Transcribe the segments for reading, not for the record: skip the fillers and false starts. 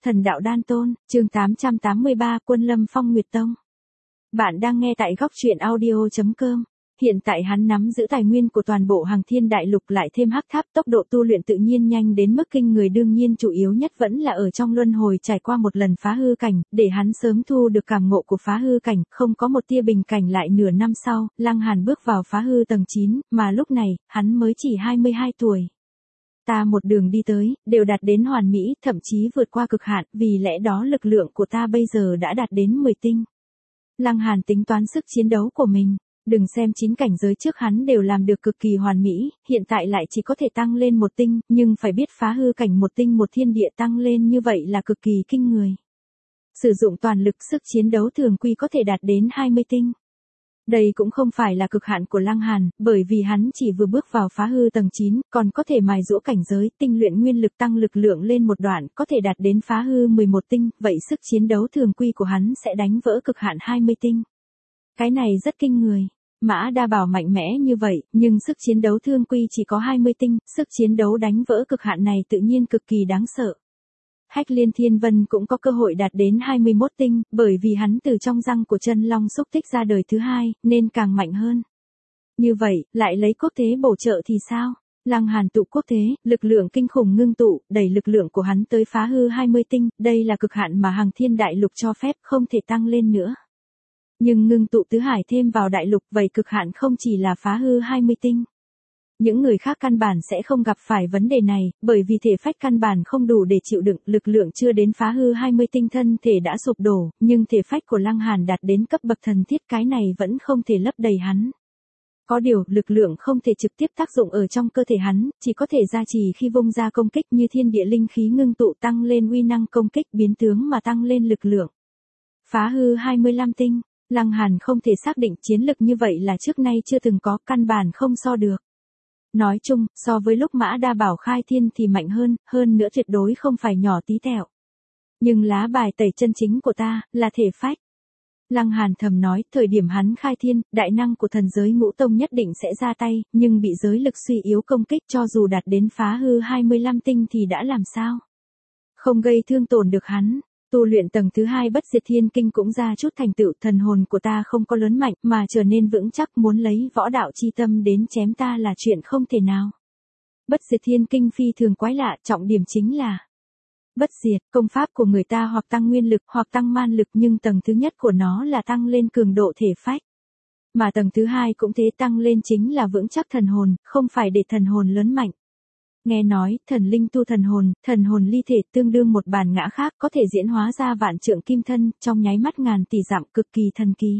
Thần đạo đan tôn, chương 883 Quân lâm Phong Nguyệt Tông. Bạn đang nghe tại góc truyện audio.com. Hiện tại hắn nắm giữ tài nguyên của toàn bộ Hằng Thiên Đại Lục lại thêm hắc tháp, tốc độ tu luyện tự nhiên nhanh đến mức kinh người, đương nhiên chủ yếu nhất vẫn là ở trong luân hồi trải qua một lần phá hư cảnh, để hắn sớm thu được cảm ngộ của phá hư cảnh, không có một tia bình cảnh lại nửa năm sau, Lăng Hàn bước vào phá hư tầng 9, mà lúc này, hắn mới chỉ 22 tuổi. Ta một đường đi tới, đều đạt đến hoàn mỹ, thậm chí vượt qua cực hạn, vì lẽ đó lực lượng của ta bây giờ đã đạt đến 10 tinh. Lăng Hàn tính toán sức chiến đấu của mình. Đừng xem 9 cảnh giới trước hắn đều làm được cực kỳ hoàn mỹ, hiện tại lại chỉ có thể tăng lên 1 tinh, nhưng phải biết phá hư cảnh 1 tinh một thiên địa tăng lên như vậy là cực kỳ kinh người. Sử dụng toàn lực, sức chiến đấu thường quy có thể đạt đến 20 tinh. Đây cũng không phải là cực hạn của Lăng Hàn, bởi vì hắn chỉ vừa bước vào phá hư tầng 9, còn có thể mài giũa cảnh giới, tinh luyện nguyên lực tăng lực lượng lên một đoạn, có thể đạt đến phá hư 11 tinh, vậy sức chiến đấu thường quy của hắn sẽ đánh vỡ cực hạn 20 tinh. Cái này rất kinh người. Mã Đa Bảo mạnh mẽ như vậy, nhưng sức chiến đấu thương quy chỉ có 20 tinh, sức chiến đấu đánh vỡ cực hạn này tự nhiên cực kỳ đáng sợ. Hách Liên Thiên Vân cũng có cơ hội đạt đến 21 tinh, bởi vì hắn từ trong răng của chân long xúc tích ra đời thứ hai, nên càng mạnh hơn. Như vậy, lại lấy quốc thế bổ trợ thì sao? Lăng Hàn tụ quốc thế, lực lượng kinh khủng ngưng tụ, đẩy lực lượng của hắn tới phá hư 20 tinh, đây là cực hạn mà Hằng Thiên Đại Lục cho phép, không thể tăng lên nữa. Nhưng ngưng tụ tứ hải thêm vào đại lục, vậy cực hạn không chỉ là phá hư 20 tinh. Những người khác căn bản sẽ không gặp phải vấn đề này, bởi vì thể phách căn bản không đủ để chịu đựng, lực lượng chưa đến phá hư 20 tinh, thân thể đã sụp đổ, nhưng thể phách của Lăng Hàn đạt đến cấp bậc thần thiết, cái này vẫn không thể lấp đầy hắn. Có điều, lực lượng không thể trực tiếp tác dụng ở trong cơ thể hắn, chỉ có thể gia trì khi vung ra công kích, như thiên địa linh khí ngưng tụ tăng lên uy năng công kích, biến tướng mà tăng lên lực lượng. Phá hư 25 tinh. Lăng Hàn không thể xác định chiến lực như vậy là trước nay chưa từng có, căn bản không so được. Nói chung, so với lúc Mã Đa Bảo khai thiên thì mạnh hơn nữa tuyệt đối không phải nhỏ tí tẹo. Nhưng lá bài tẩy chân chính của ta, là thể phách. Lăng Hàn thầm nói, thời điểm hắn khai thiên, đại năng của thần giới Ngũ Tông nhất định sẽ ra tay, nhưng bị giới lực suy yếu công kích, cho dù đạt đến phá hư 25 tinh thì đã làm sao? Không gây thương tổn được hắn. Tu luyện tầng thứ 2 Bất Diệt Thiên Kinh cũng ra chút thành tựu, thần hồn của ta không có lớn mạnh mà trở nên vững chắc, muốn lấy võ đạo chi tâm đến chém ta là chuyện không thể nào. Bất Diệt Thiên Kinh phi thường quái lạ, trọng điểm chính là bất diệt, công pháp của người ta hoặc tăng nguyên lực hoặc tăng man lực, nhưng tầng thứ nhất của nó là tăng lên cường độ thể phách. Mà tầng thứ 2 cũng thế, tăng lên chính là vững chắc thần hồn, không phải để thần hồn lớn mạnh. Nghe nói, thần linh tu thần hồn ly thể tương đương một bản ngã khác, có thể diễn hóa ra vạn trượng kim thân, trong nháy mắt ngàn tỷ dặm, cực kỳ thần kỳ.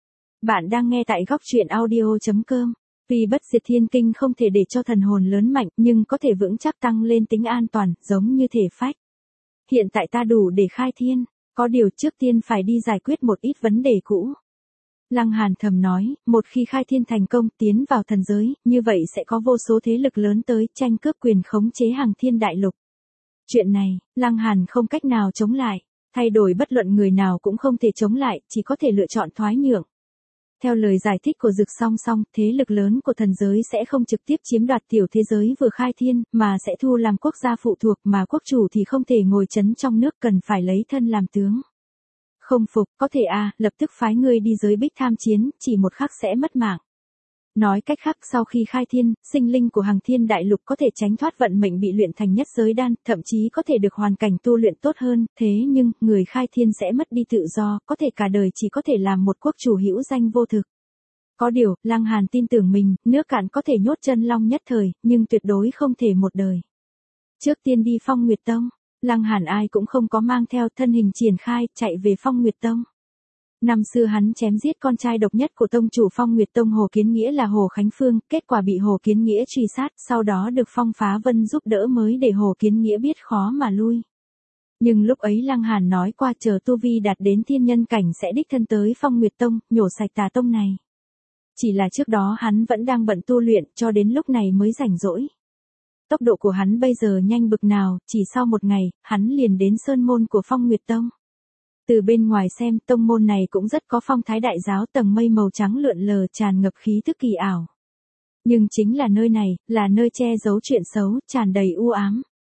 Bạn đang nghe tại góc truyện audio.com. Vì Bất Diệt Thiên Kinh không thể để cho thần hồn lớn mạnh, nhưng có thể vững chắc tăng lên tính an toàn, giống như thể phách. Hiện tại ta đủ để khai thiên, có điều trước tiên phải đi giải quyết một ít vấn đề cũ. Lăng Hàn thầm nói, một khi khai thiên thành công, tiến vào thần giới, như vậy sẽ có vô số thế lực lớn tới, tranh cướp quyền khống chế Hằng Thiên Đại Lục. Chuyện này, Lăng Hàn không cách nào chống lại, thay đổi bất luận người nào cũng không thể chống lại, chỉ có thể lựa chọn thoái nhượng. Theo lời giải thích của Dực Song Song, thế lực lớn của thần giới sẽ không trực tiếp chiếm đoạt tiểu thế giới vừa khai thiên, mà sẽ thu làm quốc gia phụ thuộc, mà quốc chủ thì không thể ngồi trấn trong nước, cần phải lấy thân làm tướng. Không phục, có thể lập tức phái ngươi đi giới bích tham chiến, chỉ một khắc sẽ mất mạng. Nói cách khác, sau khi khai thiên, sinh linh của Hằng Thiên Đại Lục có thể tránh thoát vận mệnh bị luyện thành nhất giới đan, thậm chí có thể được hoàn cảnh tu luyện tốt hơn, thế nhưng, người khai thiên sẽ mất đi tự do, có thể cả đời chỉ có thể làm một quốc chủ hữu danh vô thực. Có điều, Lăng Hàn tin tưởng mình, nước cạn có thể nhốt chân long nhất thời, nhưng tuyệt đối không thể một đời. Trước tiên đi Phong Nguyệt Tông. Lăng Hàn ai cũng không có mang theo, thân hình triển khai, chạy về Phong Nguyệt Tông. Năm xưa hắn chém giết con trai độc nhất của tông chủ Phong Nguyệt Tông Hồ Kiến Nghĩa là Hồ Khánh Phương, kết quả bị Hồ Kiến Nghĩa truy sát, sau đó được Phong Phá Vân giúp đỡ mới để Hồ Kiến Nghĩa biết khó mà lui. Nhưng lúc ấy Lăng Hàn nói qua chờ tu vi đạt đến thiên nhân cảnh sẽ đích thân tới Phong Nguyệt Tông, nhổ sạch tà tông này. Chỉ là trước đó hắn vẫn đang bận tu luyện, cho đến lúc này mới rảnh rỗi. Tốc độ của hắn bây giờ nhanh bực nào, chỉ sau một ngày, hắn liền đến sơn môn của Phong Nguyệt Tông. Từ bên ngoài xem, tông môn này cũng rất có phong thái đại giáo, tầng mây màu trắng lượn lờ tràn ngập khí tức kỳ ảo. Nhưng chính là nơi này, là nơi che giấu chuyện xấu, tràn đầy u ám.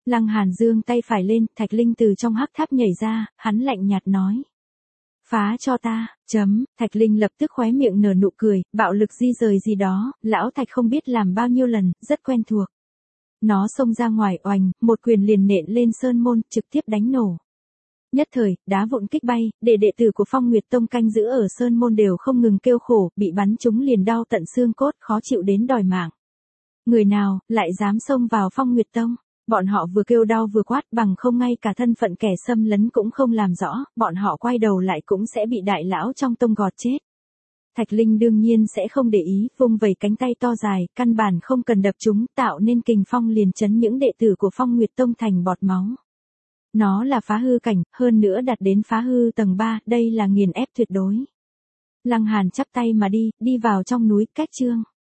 Lăng Hàn giương tay phải lên, Thạch Linh từ trong hắc tháp nhảy ra, hắn lạnh nhạt nói. Phá cho ta, Thạch Linh lập tức khóe miệng nở nụ cười, bạo lực di rời gì đó, lão Thạch không biết làm bao nhiêu lần, rất quen thuộc. Nó xông ra ngoài oành, một quyền liền nện lên sơn môn, trực tiếp đánh nổ. Nhất thời, đá vụn kích bay, để đệ tử của Phong Nguyệt Tông canh giữ ở sơn môn đều không ngừng kêu khổ, bị bắn trúng liền đau tận xương cốt, khó chịu đến đòi mạng. Người nào, lại dám xông vào Phong Nguyệt Tông? Bọn họ vừa kêu đau vừa quát, bằng không ngay cả thân phận kẻ xâm lấn cũng không làm rõ, bọn họ quay đầu lại cũng sẽ bị đại lão trong tông gọt chết. Thạch Linh đương nhiên sẽ không để ý, vung vẩy cánh tay to dài, căn bản không cần đập chúng, tạo nên kình phong liền chấn những đệ tử của Phong Nguyệt Tông thành bọt máu. Nó là phá hư cảnh, hơn nữa đạt đến phá hư tầng 3, đây là nghiền ép tuyệt đối. Lăng Hàn chắp tay mà đi vào trong núi, cách chương.